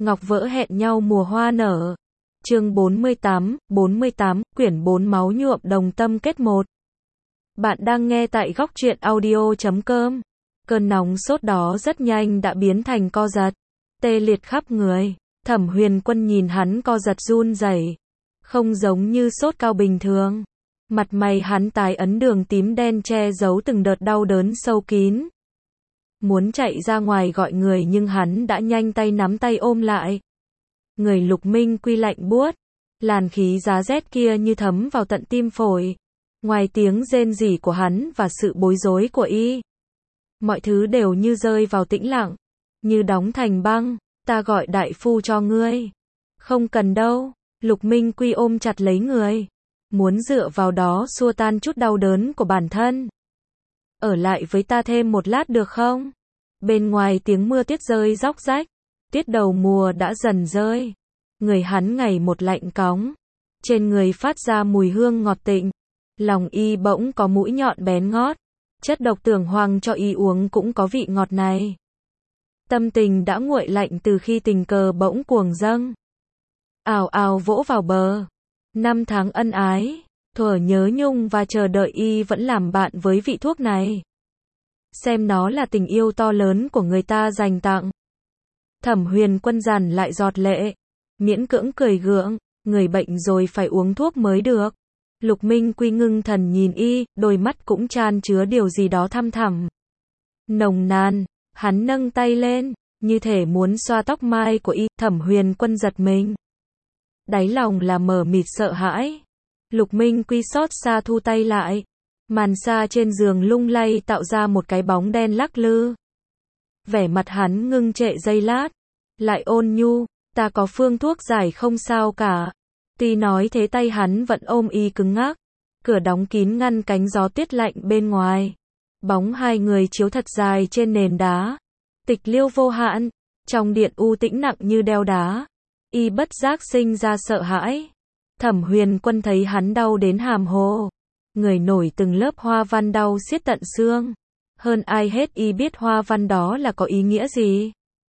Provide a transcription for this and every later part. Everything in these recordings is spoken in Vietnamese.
Ngọc vỡ hẹn nhau mùa hoa nở. Chương 48, quyển 4 máu nhuộm đồng tâm kết một. Bạn đang nghe tại góc truyện audio.com. Cơn nóng sốt đó rất nhanh đã biến thành co giật, tê liệt khắp người. Thẩm Huyền Quân nhìn hắn co giật run rẩy, không giống như sốt cao bình thường. Mặt mày hắn tái ấn đường tím đen che giấu từng đợt đau đớn sâu kín. Muốn chạy ra ngoài gọi người nhưng hắn đã nhanh tay nắm tay ôm lại. Người Lục Minh Quy lạnh buốt, làn khí giá rét kia như thấm vào tận tim phổi. Ngoài tiếng rên rỉ của hắn và sự bối rối của y, mọi thứ đều như rơi vào tĩnh lặng, như đóng thành băng. Ta gọi đại phu cho ngươi. Không cần đâu. Lục Minh Quy ôm chặt lấy người, muốn dựa vào đó xua tan chút đau đớn của bản thân. Ở lại với ta thêm một lát được không? Bên ngoài tiếng mưa tuyết rơi róc rách, tuyết đầu mùa đã dần rơi. Người hắn ngày một lạnh cóng, trên người phát ra mùi hương ngọt tịnh. Lòng y bỗng có mũi nhọn bén ngót, chất độc tưởng hoàng cho y uống cũng có vị ngọt này. Tâm tình đã nguội lạnh từ khi tình cờ bỗng cuồng dâng, ào ào vỗ vào bờ. 5 tháng ân ái, thuở nhớ nhung và chờ đợi y vẫn làm bạn với vị thuốc này. Xem nó là tình yêu to lớn của người ta dành tặng. Thẩm Huyền Quân dằn lại giọt lệ, miễn cưỡng cười gượng, người bệnh rồi phải uống thuốc mới được. Lục Minh Quy ngưng thần nhìn y, đôi mắt cũng chan chứa điều gì đó thăm thẳm, nồng nàn. Hắn nâng tay lên, như thể muốn xoa tóc mai của y. Thẩm Huyền Quân giật mình, đáy lòng là mờ mịt sợ hãi. Lục Minh Quy xót xa thu tay lại. Màn sa trên giường lung lay tạo ra một cái bóng đen lắc lư. Vẻ mặt hắn ngưng trệ giây lát, lại ôn nhu, ta có phương thuốc giải không sao cả. Tuy nói thế tay hắn vẫn ôm y cứng ngắc. Cửa đóng kín ngăn cánh gió tuyết lạnh bên ngoài. Bóng hai người chiếu thật dài trên nền đá. Tịch liêu vô hạn, trong điện u tĩnh nặng như đeo đá. Y bất giác sinh ra sợ hãi. Thẩm Huyền Quân thấy hắn đau đến hàm hồ, người nổi từng lớp hoa văn đau xiết tận xương. Hơn ai hết y biết hoa văn đó là có ý nghĩa gì.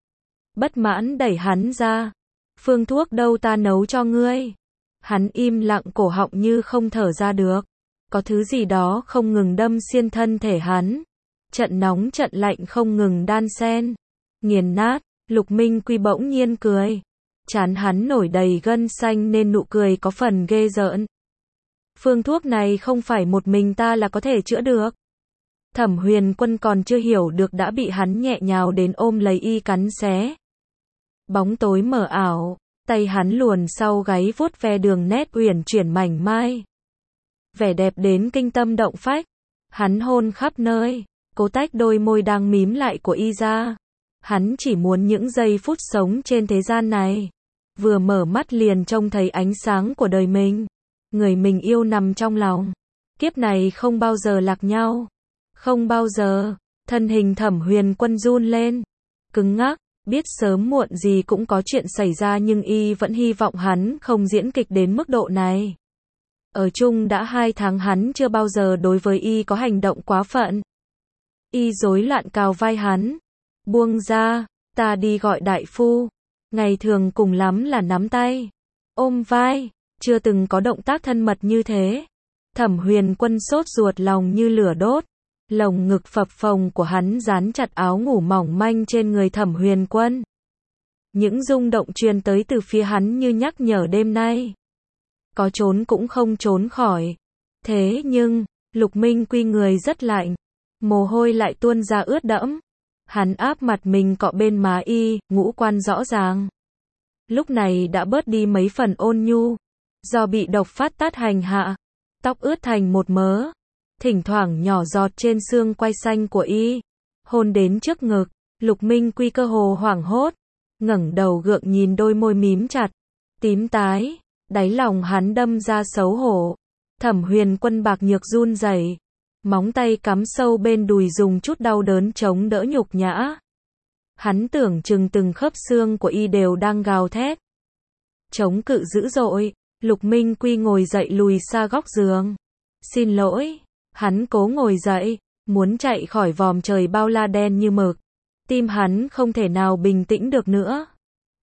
Bất mãn đẩy hắn ra. Phương thuốc đâu ta nấu cho ngươi. Hắn im lặng, cổ họng như không thở ra được. Có thứ gì đó không ngừng đâm xuyên thân thể hắn. Trận nóng trận lạnh không ngừng đan xen, nghiền nát. Lục Minh Quy bỗng nhiên cười. Trán hắn nổi đầy gân xanh nên nụ cười có phần ghê rợn. Phương thuốc này không phải một mình ta là có thể chữa được. Thẩm Huyền Quân còn chưa hiểu được đã bị hắn nhẹ nhào đến ôm lấy y cắn xé. Bóng tối mờ ảo, tay hắn luồn sau gáy vuốt ve đường nét uyển chuyển mảnh mai. Vẻ đẹp đến kinh tâm động phách. Hắn hôn khắp nơi, cố tách đôi môi đang mím lại của y ra. Hắn chỉ muốn những giây phút sống trên thế gian này, vừa mở mắt liền trông thấy ánh sáng của đời mình. Người mình yêu nằm trong lòng. Kiếp này không bao giờ lạc nhau. Không bao giờ. Thân hình Thẩm Huyền Quân run lên, cứng ngắc, biết sớm muộn gì cũng có chuyện xảy ra nhưng y vẫn hy vọng hắn không diễn kịch đến mức độ này. Ở chung đã 2 tháng hắn chưa bao giờ đối với y có hành động quá phận. Y rối loạn cào vai hắn. Buông ra, ta đi gọi đại phu. Ngày thường cùng lắm là nắm tay, ôm vai, chưa từng có động tác thân mật như thế. Thẩm Huyền Quân sốt ruột lòng như lửa đốt. Lồng ngực phập phồng của hắn dán chặt áo ngủ mỏng manh trên người Thẩm Huyền Quân. Những rung động truyền tới từ phía hắn như nhắc nhở đêm nay có trốn cũng không trốn khỏi. Thế nhưng, Lục Minh Quy người rất lạnh, mồ hôi lại tuôn ra ướt đẫm. Hắn áp mặt mình cọ bên má y, ngũ quan rõ ràng lúc này đã bớt đi mấy phần ôn nhu, do bị độc phát tát hành hạ. Tóc ướt thành một mớ, thỉnh thoảng nhỏ giọt trên xương quai xanh của y. Hôn đến trước ngực, Lục Minh Quy cơ hồ hoảng hốt, ngẩng đầu gượng nhìn đôi môi mím chặt, tím tái, đáy lòng hắn đâm ra xấu hổ. Thẩm Huyền Quân bạc nhược run rẩy, móng tay cắm sâu bên đùi dùng chút đau đớn chống đỡ nhục nhã. Hắn tưởng chừng từng khớp xương của y đều đang gào thét, chống cự dữ dội. Lục Minh Quy ngồi dậy lùi xa góc giường. Xin lỗi. Hắn cố ngồi dậy, muốn chạy khỏi vòm trời bao la đen như mực. Tim hắn không thể nào bình tĩnh được nữa.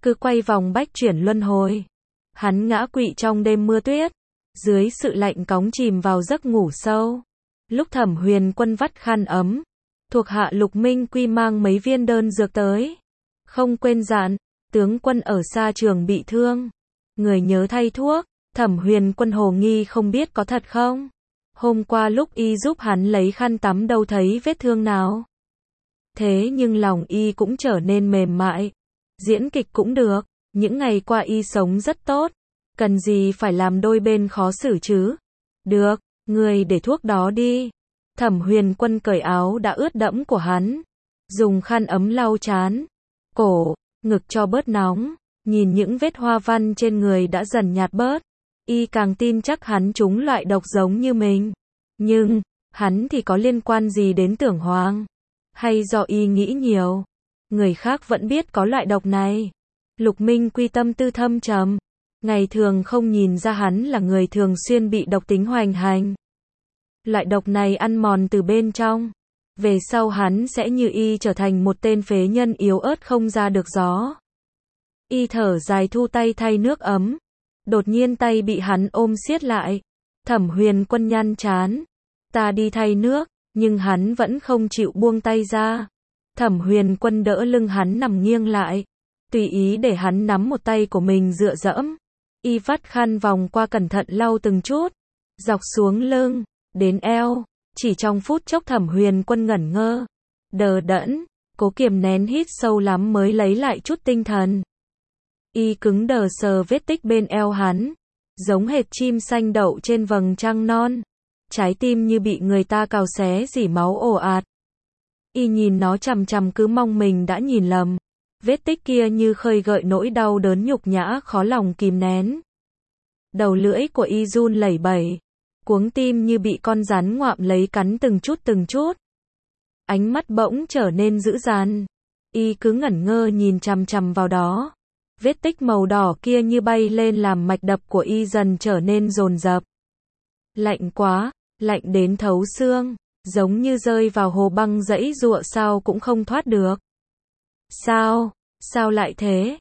cứ quay vòng bách chuyển luân hồi. Hắn ngã quỵ trong đêm mưa tuyết, dưới sự lạnh cóng chìm vào giấc ngủ sâu. Lúc Thẩm Huyền Quân vắt khăn ấm, thuộc hạ Lục Minh Quy mang mấy viên đơn dược tới. Không quên dặn, tướng quân ở xa trường bị thương, người nhớ thay thuốc. Thẩm Huyền Quân hồ nghi không biết có thật không. Hôm qua lúc y giúp hắn lấy khăn tắm đâu thấy vết thương nào. Thế nhưng lòng y cũng trở nên mềm mại. Diễn kịch cũng được, những ngày qua y sống rất tốt. Cần gì phải làm đôi bên khó xử chứ? Được, người để thuốc đó đi. Thẩm Huyền Quân cởi áo đã ướt đẫm của hắn, dùng khăn ấm lau trán, cổ, ngực cho bớt nóng. Nhìn những vết hoa văn trên người đã dần nhạt bớt, y càng tin chắc hắn trúng loại độc giống như mình. Nhưng, hắn thì có liên quan gì đến Tưởng Hoàng? Hay do y nghĩ nhiều? Người khác vẫn biết có loại độc này. Lục Minh Quy tâm tư thâm trầm. Ngày thường không nhìn ra hắn là người thường xuyên bị độc tính hoành hành. Loại độc này ăn mòn từ bên trong. Về sau hắn sẽ như y trở thành một tên phế nhân yếu ớt không ra được gió. Y thở dài thu tay thay nước ấm. Đột nhiên tay bị hắn ôm siết lại. Thẩm Huyền Quân nhăn trán. Ta đi thay nước, nhưng hắn vẫn không chịu buông tay ra. Thẩm Huyền Quân đỡ lưng hắn nằm nghiêng lại, tùy ý để hắn nắm một tay của mình dựa dẫm. Y vắt khăn vòng qua cẩn thận lau từng chút, dọc xuống lưng, đến eo. Chỉ trong phút chốc Thẩm Huyền Quân ngẩn ngơ, đờ đẫn, cố kiềm nén hít sâu lắm mới lấy lại chút tinh thần. Y cứng đờ sờ vết tích bên eo hắn, giống hệt chim xanh đậu trên vầng trăng non. Trái tim như bị người ta cào xé rỉ máu ồ ạt. Y nhìn nó chằm chằm cứ mong mình đã nhìn lầm. Vết tích kia như khơi gợi nỗi đau đớn nhục nhã khó lòng kìm nén. Đầu lưỡi của y run lẩy bẩy, cuống tim như bị con rắn ngoạm lấy cắn từng chút. Ánh mắt bỗng trở nên dữ dằn. Y cứ ngẩn ngơ nhìn chằm chằm vào đó. Vết tích màu đỏ kia như bay lên làm mạch đập của y dần trở nên dồn dập. Lạnh quá, lạnh đến thấu xương, giống như rơi vào hồ băng giãy giụa sao cũng không thoát được. Sao lại thế?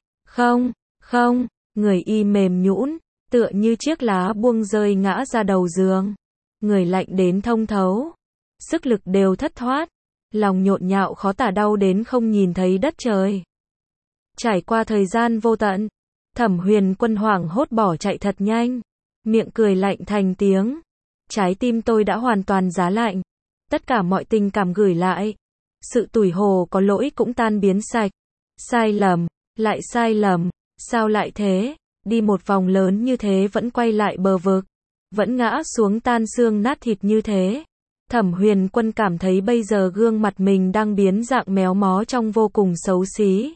Không, người y mềm nhũn, tựa như chiếc lá buông rơi ngã ra đầu giường. Người lạnh đến thông thấu, sức lực đều thất thoát, lòng nhộn nhạo khó tả đau đến không nhìn thấy đất trời. Trải qua thời gian vô tận, Thẩm Huyền Quân hoảng hốt bỏ chạy thật nhanh, miệng cười lạnh thành tiếng. Trái tim tôi đã hoàn toàn giá lạnh, tất cả mọi tình cảm gửi lại, sự tủi hổ có lỗi cũng tan biến sạch. Sai lầm, lại sai lầm, sao lại thế? Đi một vòng lớn như thế vẫn quay lại bờ vực, vẫn ngã xuống tan xương nát thịt như thế. Thẩm Huyền Quân cảm thấy bây giờ gương mặt mình đang biến dạng méo mó trông vô cùng xấu xí.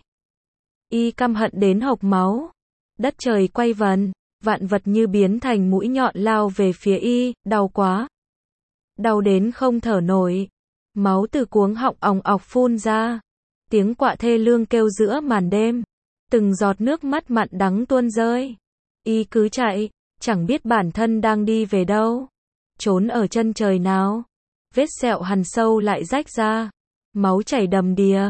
Y căm hận đến hộc máu. Đất trời quay vần, vạn vật như biến thành mũi nhọn lao về phía y, đau quá. Đau đến không thở nổi. Máu từ cuống họng òng ọc phun ra. Tiếng quạ thê lương kêu giữa màn đêm. Từng giọt nước mắt mặn đắng tuôn rơi. Y cứ chạy, chẳng biết bản thân đang đi về đâu. Trốn ở chân trời nào. Vết sẹo hằn sâu lại rách ra. Máu chảy đầm đìa,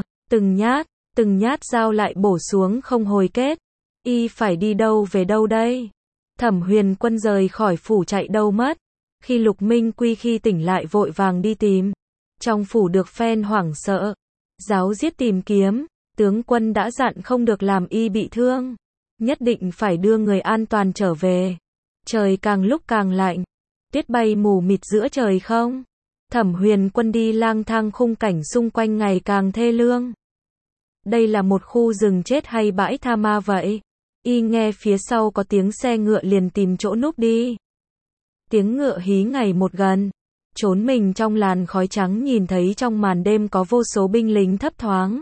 từng nhát dao lại bổ xuống không hồi kết. Y phải đi đâu về đâu đây? Thẩm Huyền Quân rời khỏi phủ chạy đâu mất. Khi Lục Minh Quy khi tỉnh lại vội vàng đi tìm. Trong phủ được phen hoảng sợ. Giáo giết tìm kiếm, tướng quân đã dặn không được làm y bị thương. Nhất định phải đưa người an toàn trở về. Trời càng lúc càng lạnh. Tuyết bay mù mịt giữa trời không. Thẩm Huyền Quân đi lang thang khung cảnh xung quanh ngày càng thê lương. Đây là một khu rừng chết hay bãi tha ma vậy? Y nghe phía sau có tiếng xe ngựa liền tìm chỗ núp đi. Tiếng ngựa hí ngày một gần. Trốn mình trong làn khói trắng nhìn thấy trong màn đêm có vô số binh lính thấp thoáng.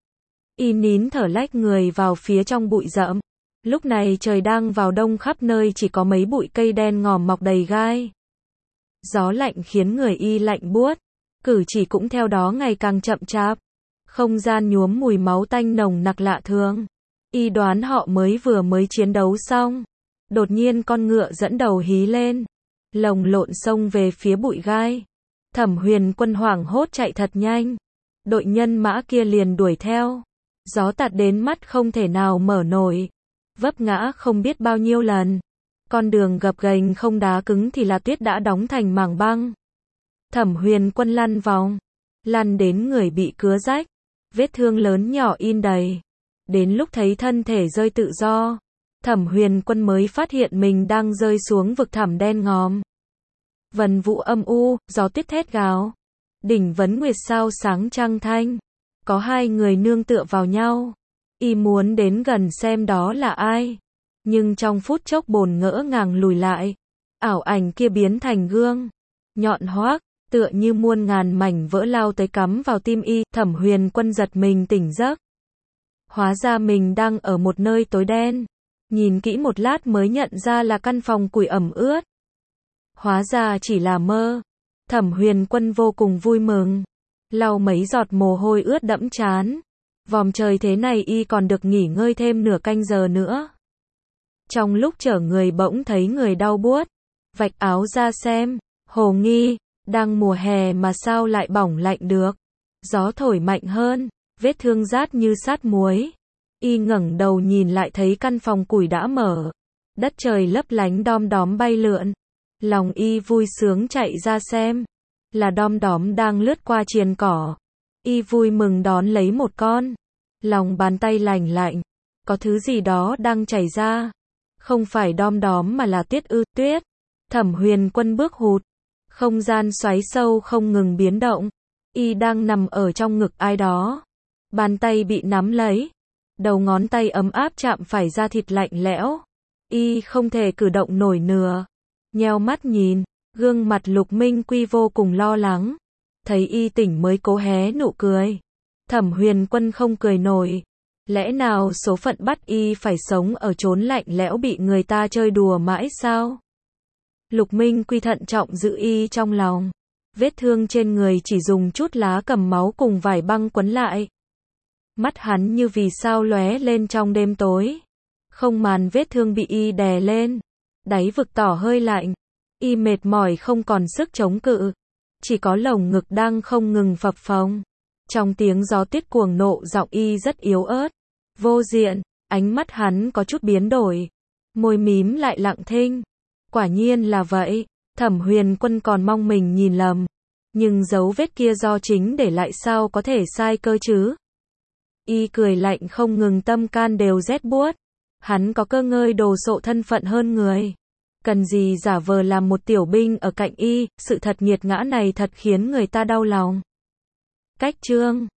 Y nín thở lách người vào phía trong bụi rậm. Lúc này trời đang vào đông khắp nơi chỉ có mấy bụi cây đen ngòm mọc đầy gai. Gió lạnh khiến người y lạnh buốt. Cử chỉ cũng theo đó ngày càng chậm chạp. Không gian nhuốm mùi máu tanh nồng nặc lạ thường. Y đoán họ mới chiến đấu xong. Đột nhiên con ngựa dẫn đầu hí lên. Lồng lộn xông về phía bụi gai. Thẩm Huyền Quân hoảng hốt chạy thật nhanh. Đội nhân mã kia liền đuổi theo. Gió tạt đến mắt không thể nào mở nổi. Vấp ngã không biết bao nhiêu lần. Con đường gập ghềnh không đá cứng thì là tuyết đã đóng thành mảng băng. Thẩm Huyền Quân lăn vòng. Lăn đến người bị cứa rách. Vết thương lớn nhỏ in đầy. Đến lúc thấy thân thể rơi tự do, Thẩm Huyền Quân mới phát hiện mình đang rơi xuống vực thẳm đen ngòm. Vần vũ âm u, gió tuyết thét gào. Đỉnh vấn nguyệt sao sáng trăng thanh. Có hai người nương tựa vào nhau. Y muốn đến gần xem đó là ai. Nhưng trong phút chốc bồn ngỡ ngàng lùi lại. Ảo ảnh kia biến thành gương. Nhọn hoác, tựa như muôn ngàn mảnh vỡ lao tới cắm vào tim y. Thẩm Huyền Quân giật mình tỉnh giấc. Hóa ra mình đang ở một nơi tối đen. Nhìn kỹ một lát mới nhận ra là căn phòng củi ẩm ướt. Hóa ra chỉ là mơ. Thẩm Huyền Quân vô cùng vui mừng. Lau mấy giọt mồ hôi ướt đẫm trán. Vòm trời thế này y còn được nghỉ ngơi thêm nửa canh giờ nữa. Trong lúc chở người bỗng thấy người đau buốt. Vạch áo ra xem. Hồ nghi, đang mùa hè mà sao lại bỏng lạnh được. Gió thổi mạnh hơn. Vết thương rát như sát muối. Y ngẩng đầu nhìn lại thấy căn phòng củi đã mở. Đất trời lấp lánh đom đóm bay lượn. Lòng y vui sướng chạy ra xem. Là đom đóm đang lướt qua triền cỏ. Y vui mừng đón lấy một con. Lòng bàn tay lành lạnh. Có thứ gì đó đang chảy ra. Không phải đom đóm mà là tuyết ư, tuyết. Thẩm Huyền Quân bước hụt. Không gian xoáy sâu không ngừng biến động. Y đang nằm ở trong ngực ai đó. Bàn tay bị nắm lấy. Đầu ngón tay ấm áp chạm phải da thịt lạnh lẽo. Y không thể cử động nổi nửa. Nheo mắt nhìn, gương mặt Lục Minh Quy vô cùng lo lắng. Thấy y tỉnh mới cố hé nụ cười. Thẩm Huyền Quân không cười nổi. Lẽ nào số phận bắt y phải sống ở chốn lạnh lẽo bị người ta chơi đùa mãi sao? Lục Minh Quy thận trọng giữ y trong lòng. Vết thương trên người chỉ dùng chút lá cầm máu cùng vải băng quấn lại. Mắt hắn như vì sao lóe lên trong đêm tối. Không màn vết thương bị y đè lên. Đáy vực tỏ hơi lạnh. Y mệt mỏi không còn sức chống cự. Chỉ có lồng ngực đang không ngừng phập phồng. Trong tiếng gió tuyết cuồng nộ giọng y rất yếu ớt. Vô diện, ánh mắt hắn có chút biến đổi. Môi mím lại lặng thinh. Quả nhiên là vậy. Thẩm Huyền Quân còn mong mình nhìn lầm. Nhưng dấu vết kia do chính để lại sao có thể sai cơ chứ? Y cười lạnh không ngừng tâm can đều rét buốt. Hắn có cơ ngơi đồ sộ thân phận hơn người. Cần gì giả vờ làm một tiểu binh ở cạnh y, sự thật nghiệt ngã này thật khiến người ta đau lòng. Cách chương